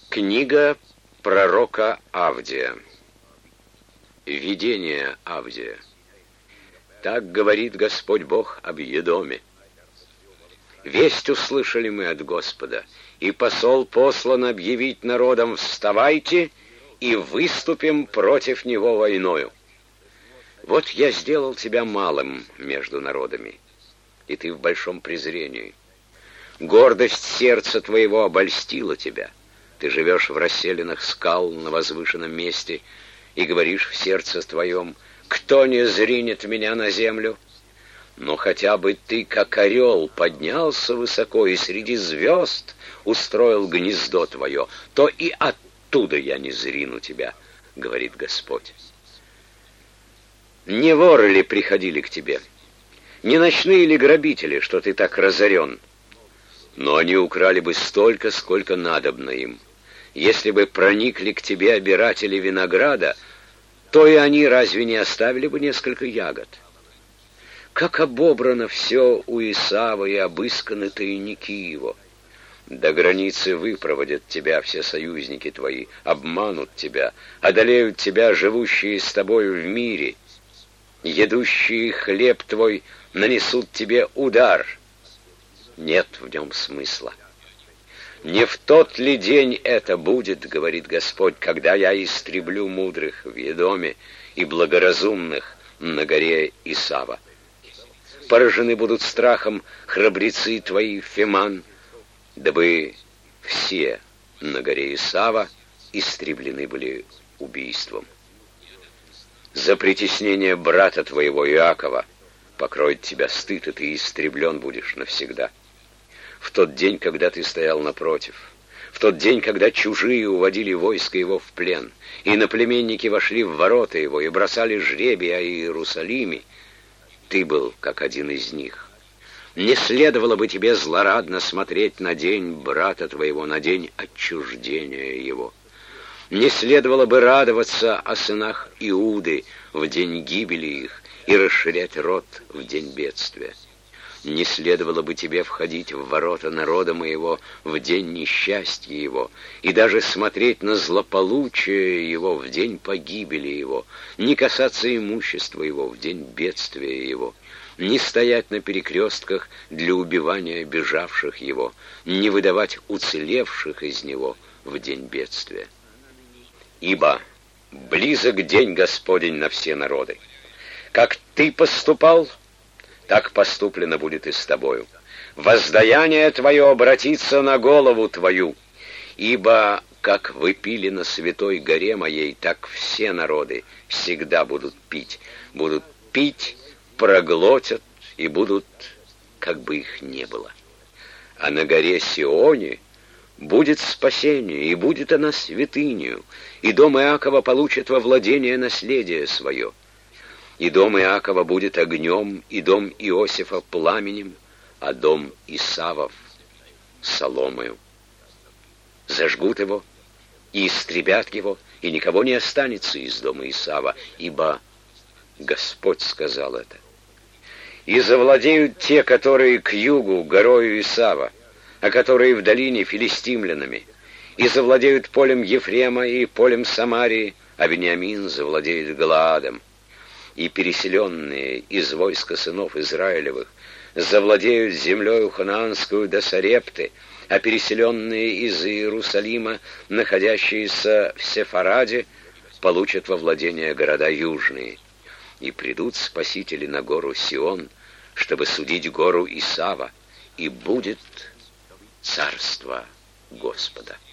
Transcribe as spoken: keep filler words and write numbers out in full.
Книга пророка Авдия. Видение Авдия. Так говорит Господь Бог об Едоме. Весть услышали мы от Господа, и посол послан объявить народам: вставайте и выступим против него войною. Вот я сделал тебя малым между народами, и ты в большом презрении. Гордость сердца твоего обольстила тебя. Ты живешь в расселинах скал на возвышенном месте и говоришь в сердце твоем: кто не зринет меня на землю? Но хотя бы ты, как орел, поднялся высоко и среди звезд устроил гнездо твое, то и оттуда я не зрину тебя, говорит Господь. Не воры ли приходили к тебе? Не ночные ли грабители, что ты так разорен? Но они украли бы столько, сколько надобно им. Если бы проникли к тебе обиратели винограда, то и они разве не оставили бы несколько ягод? Как обобрано все у Исава и обысканы тайники его. До границы выпроводят тебя все союзники твои, обманут тебя, одолеют тебя живущие с тобою в мире. Едущие хлеб твой нанесут тебе удар. Нет в нем смысла. Не в тот ли день это будет, говорит Господь, когда я истреблю мудрых в Едоме и благоразумных на горе Исава? Поражены будут страхом храбрецы твои, Феман, дабы все на горе Исава истреблены были убийством. За притеснение брата твоего Иакова покроет тебя стыд, и ты истреблен будешь навсегда. В тот день, когда ты стоял напротив, в тот день, когда чужие уводили войско его в плен, и иноплеменники вошли в ворота его и бросали жребий о Иерусалиме, ты был как один из них. Не следовало бы тебе злорадно смотреть на день брата твоего, на день отчуждения его. Не следовало бы радоваться о сынах Иуды в день гибели их и расширять рот в день бедствия. Не следовало бы тебе входить в ворота народа моего в день несчастья его, и даже смотреть на злополучие его в день погибели его, не касаться имущества его в день бедствия его, не стоять на перекрестках для убивания бежавших его, не выдавать уцелевших из него в день бедствия. Ибо близок день Господень на все народы. Как ты поступал, так поступлено будет и с тобою. Воздаяние твое обратится на голову твою, ибо как вы пили на святой горе моей, так все народы всегда будут пить. Будут пить, проглотят и будут, как бы их не было. А на горе Сионе будет спасение, и будет она святынею, и дом Иакова получит во владение наследие свое. И дом Иакова будет огнем, и дом Иосифа пламенем, а дом Исавов соломою. Зажгут его и истребят его, и никого не останется из дома Исава, ибо Господь сказал это. И завладеют те, которые к югу горою Исава, а которые в долине филистимлянами, и завладеют полем Ефрема и полем Самарии, а Вениамин завладеет Галаадом. И переселенные из войска сынов Израилевых завладеют землею ханаанскую до Сарепты, а переселенные из Иерусалима, находящиеся в Сефараде, получат во владение города южные. И придут спасители на гору Сион, чтобы судить гору Исава, и будет царство Господа.